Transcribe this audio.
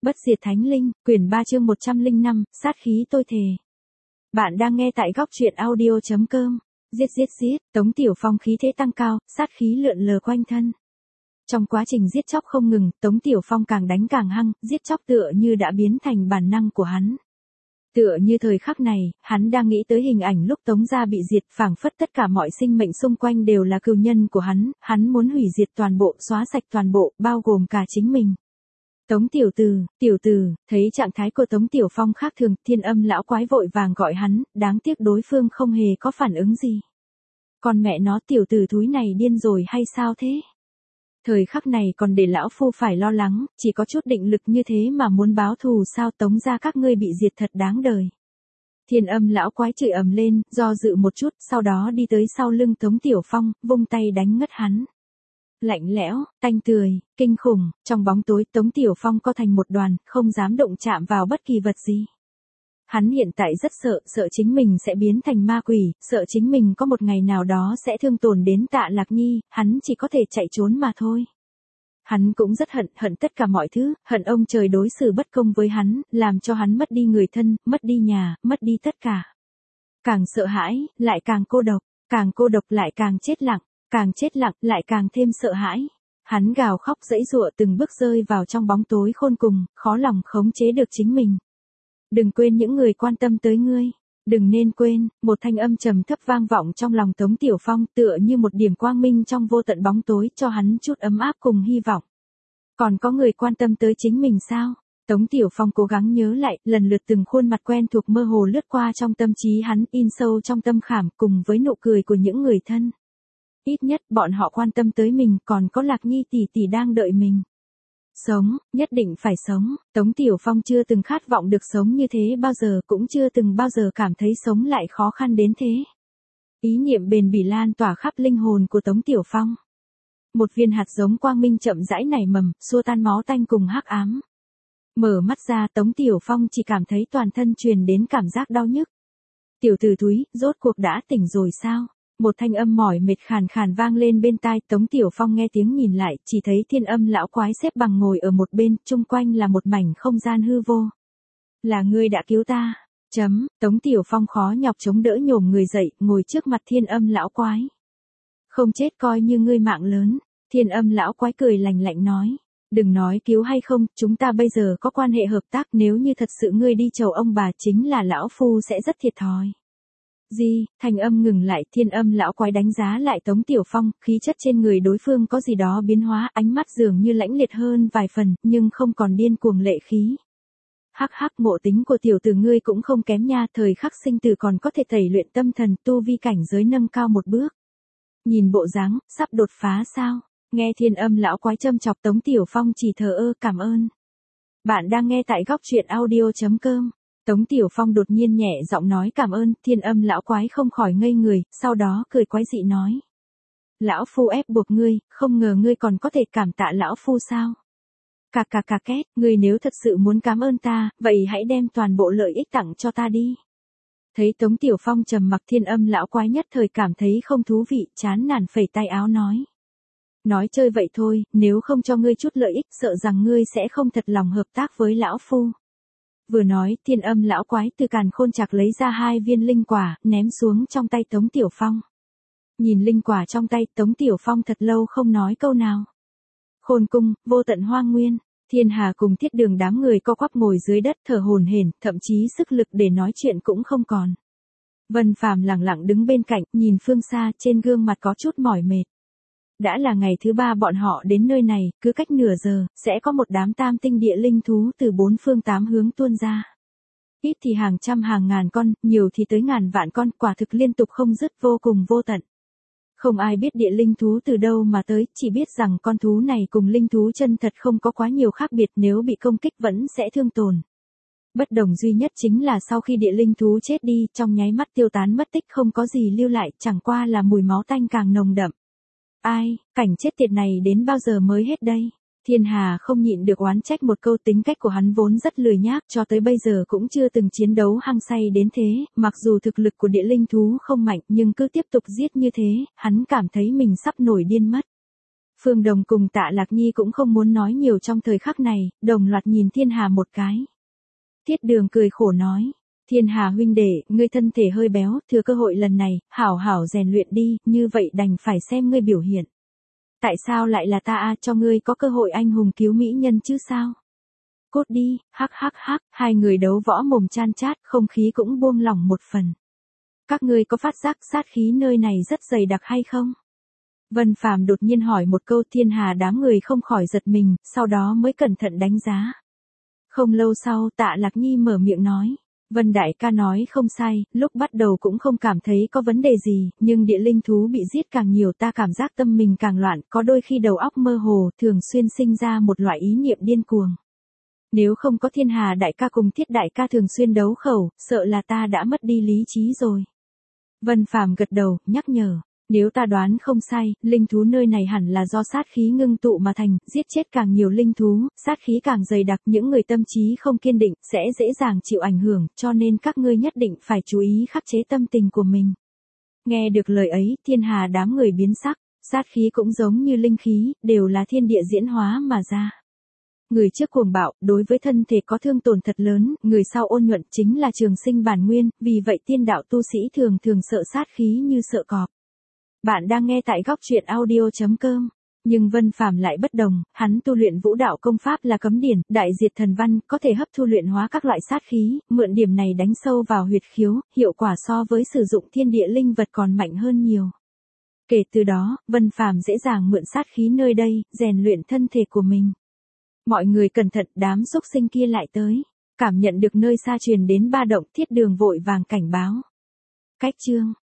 Bất diệt thánh linh, quyển 3 chương 105, sát khí tôi thề. Bạn đang nghe tại góc truyện audio.com. Giết, Tống Tiểu Phong khí thế tăng cao, sát khí lượn lờ quanh thân. Trong quá trình giết chóc không ngừng, Tống Tiểu Phong càng đánh càng hăng, giết chóc tựa như đã biến thành bản năng của hắn. Tựa như thời khắc này, hắn đang nghĩ tới hình ảnh lúc Tống gia bị diệt, phảng phất tất cả mọi sinh mệnh xung quanh đều là cừu nhân của hắn muốn hủy diệt toàn bộ, xóa sạch toàn bộ, bao gồm cả chính mình. Tống tiểu tử, thấy trạng thái của Tống Tiểu Phong khác thường, Thiên Âm lão quái vội vàng gọi hắn, đáng tiếc đối phương không hề có phản ứng gì. Còn mẹ nó, tiểu tử thúi này điên rồi hay sao thế? Thời khắc này còn để lão phu phải lo lắng, chỉ có chút định lực như thế mà muốn báo thù sao? Tống gia các ngươi bị diệt thật đáng đời. Thiên Âm lão quái chửi ầm lên, do dự một chút, sau đó đi tới sau lưng Tống Tiểu Phong, vung tay đánh ngất hắn. Lạnh lẽo, tanh tươi, kinh khủng, trong bóng tối Tống Tiểu Phong co thành một đoàn, không dám động chạm vào bất kỳ vật gì. Hắn hiện tại rất sợ chính mình sẽ biến thành ma quỷ, sợ chính mình có một ngày nào đó sẽ thương tổn đến Tạ Lạc Nhi, hắn chỉ có thể chạy trốn mà thôi. Hắn cũng rất hận tất cả mọi thứ, hận ông trời đối xử bất công với hắn, làm cho hắn mất đi người thân, mất đi nhà, mất đi tất cả. Càng sợ hãi, lại càng cô độc lại càng chết lặng. Càng chết lặng, lại càng thêm sợ hãi. Hắn gào khóc giãy giụa từng bước rơi vào trong bóng tối khôn cùng, khó lòng khống chế được chính mình. Đừng quên những người quan tâm tới ngươi. Đừng nên quên, một thanh âm trầm thấp vang vọng trong lòng Tống Tiểu Phong tựa như một điểm quang minh trong vô tận bóng tối cho hắn chút ấm áp cùng hy vọng. Còn có người quan tâm tới chính mình sao? Tống Tiểu Phong cố gắng nhớ lại, lần lượt từng khuôn mặt quen thuộc mơ hồ lướt qua trong tâm trí hắn, in sâu trong tâm khảm cùng với nụ cười của những người thân. Ít nhất bọn họ quan tâm tới mình, còn có Lạc Nhi tỷ tỷ đang đợi mình. Sống, nhất định phải sống. Tống Tiểu Phong chưa từng khát vọng được sống như thế bao giờ, cũng chưa từng bao giờ cảm thấy sống lại khó khăn đến thế. Ý niệm bền bỉ lan tỏa khắp linh hồn của Tống Tiểu Phong. Một viên hạt giống quang minh chậm rãi nảy mầm, xua tan máu tanh cùng hắc ám. Mở mắt ra, Tống Tiểu Phong chỉ cảm thấy toàn thân truyền đến cảm giác đau nhức. Tiểu tử thúi, rốt cuộc đã tỉnh rồi sao? Một thanh âm mỏi mệt khàn khàn vang lên bên tai, Tống Tiểu Phong nghe tiếng nhìn lại, chỉ thấy Thiên Âm lão quái xếp bằng ngồi ở một bên, chung quanh là một mảnh không gian hư vô. Là ngươi đã cứu ta. Tống Tiểu Phong khó nhọc chống đỡ nhổm người dậy, ngồi trước mặt Thiên Âm lão quái. Không chết coi như ngươi mạng lớn. Thiên Âm lão quái cười lạnh lạnh nói. Đừng nói cứu hay không, chúng ta bây giờ có quan hệ hợp tác, nếu như thật sự ngươi đi chầu ông bà chính là lão phu sẽ rất thiệt thòi. Thanh âm ngừng lại, Thiên Âm lão quái đánh giá lại Tống Tiểu Phong, khí chất trên người đối phương có gì đó biến hóa, ánh mắt dường như lãnh liệt hơn vài phần, nhưng không còn điên cuồng lệ khí. Hắc, ngộ tính của tiểu tử ngươi cũng không kém nha, thời khắc sinh tử còn có thể tẩy luyện tâm thần, tu vi cảnh giới nâng cao một bước. Nhìn bộ dáng, sắp đột phá sao? Nghe Thiên Âm lão quái châm chọc, Tống Tiểu Phong chỉ thờ ơ cảm ơn. Bạn đang nghe tại góc truyện audio.com. Tống Tiểu Phong đột nhiên nhẹ giọng nói cảm ơn, Thiên Âm lão quái không khỏi ngây người, sau đó cười quái dị nói. Lão phu ép buộc ngươi, không ngờ ngươi còn có thể cảm tạ lão phu sao? Cà két, ngươi nếu thật sự muốn cảm ơn ta, vậy hãy đem toàn bộ lợi ích tặng cho ta đi. Thấy Tống Tiểu Phong trầm mặc, Thiên Âm lão quái nhất thời cảm thấy không thú vị, chán nản phẩy tay áo nói. Nói chơi vậy thôi, nếu không cho ngươi chút lợi ích, sợ rằng ngươi sẽ không thật lòng hợp tác với lão phu. Vừa nói, Thiên Âm lão quái từ càn khôn trạc lấy ra 2 viên linh quả, ném xuống trong tay Tống Tiểu Phong. Nhìn linh quả trong tay, Tống Tiểu Phong thật lâu không nói câu nào. Khôn cung, vô tận hoang nguyên, Thiên Hà cùng Thiết Đường đám người co quắp ngồi dưới đất thở hổn hển, thậm chí sức lực để nói chuyện cũng không còn. Vân Phàm lặng lặng đứng bên cạnh, nhìn phương xa, trên gương mặt có chút mỏi mệt. Đã là ngày thứ 3 bọn họ đến nơi này, cứ cách nửa giờ, sẽ có một đám tam tinh địa linh thú từ 4 phương 8 hướng tuôn ra. Ít thì hàng trăm hàng ngàn con, nhiều thì tới ngàn vạn con, quả thực liên tục không dứt, vô cùng vô tận. Không ai biết địa linh thú từ đâu mà tới, chỉ biết rằng con thú này cùng linh thú chân thật không có quá nhiều khác biệt, nếu bị công kích vẫn sẽ thương tổn. Bất đồng duy nhất chính là sau khi địa linh thú chết đi, trong nháy mắt tiêu tán mất tích, không có gì lưu lại, chẳng qua là mùi máu tanh càng nồng đậm. Ai, cảnh chết tiệt này đến bao giờ mới hết đây? Thiên Hà không nhịn được oán trách một câu, tính cách của hắn vốn rất lười nhác, cho tới bây giờ cũng chưa từng chiến đấu hăng say đến thế, mặc dù thực lực của địa linh thú không mạnh nhưng cứ tiếp tục giết như thế, hắn cảm thấy mình sắp nổi điên mất. Phương Đồng cùng Tạ Lạc Nhi cũng không muốn nói nhiều trong thời khắc này, đồng loạt nhìn Thiên Hà một cái. Tiết Đường cười khổ nói, Thiên Hà huynh đệ, ngươi thân thể hơi béo, thừa cơ hội lần này, hảo hảo rèn luyện đi, như vậy đành phải xem ngươi biểu hiện. Tại sao lại là ta cho ngươi có cơ hội anh hùng cứu mỹ nhân chứ sao? Cốt đi, hắc hắc hắc, hai người đấu võ mồm chan chát, không khí cũng buông lỏng một phần. Các ngươi có phát giác sát khí nơi này rất dày đặc hay không? Vân Phàm đột nhiên hỏi một câu, Thiên Hà đám người không khỏi giật mình, sau đó mới cẩn thận đánh giá. Không lâu sau Tạ Lạc Nhi mở miệng nói, Vân đại ca nói không sai, lúc bắt đầu cũng không cảm thấy có vấn đề gì, nhưng địa linh thú bị giết càng nhiều ta cảm giác tâm mình càng loạn, có đôi khi đầu óc mơ hồ, thường xuyên sinh ra một loại ý niệm điên cuồng. Nếu không có Thiên Hà đại ca cùng Thiết đại ca thường xuyên đấu khẩu, sợ là ta đã mất đi lý trí rồi. Vân Phàm gật đầu, nhắc nhở. Nếu ta đoán không sai, linh thú nơi này hẳn là do sát khí ngưng tụ mà thành, giết chết càng nhiều linh thú, sát khí càng dày đặc, những người tâm trí không kiên định, sẽ dễ dàng chịu ảnh hưởng, cho nên các ngươi nhất định phải chú ý khắc chế tâm tình của mình. Nghe được lời ấy, Thiên Hà đám người biến sắc, sát khí cũng giống như linh khí, đều là thiên địa diễn hóa mà ra. Người trước cuồng bạo, đối với thân thể có thương tổn thật lớn, người sau ôn nhuận chính là trường sinh bản nguyên, vì vậy tiên đạo tu sĩ thường thường sợ sát khí như sợ cọp. Bạn đang nghe tại góc truyện audio.com. Nhưng Vân Phàm lại bất đồng, hắn tu luyện vũ đạo công pháp là cấm điển, đại diệt thần văn, có thể hấp thu luyện hóa các loại sát khí, mượn điểm này đánh sâu vào huyệt khiếu, hiệu quả so với sử dụng thiên địa linh vật còn mạnh hơn nhiều. Kể từ đó, Vân Phàm dễ dàng mượn sát khí nơi đây, rèn luyện thân thể của mình. Mọi người cẩn thận, đám xúc sinh kia lại tới. Cảm nhận được nơi xa truyền đến ba động, Thiết Đường vội vàng cảnh báo. Cách chương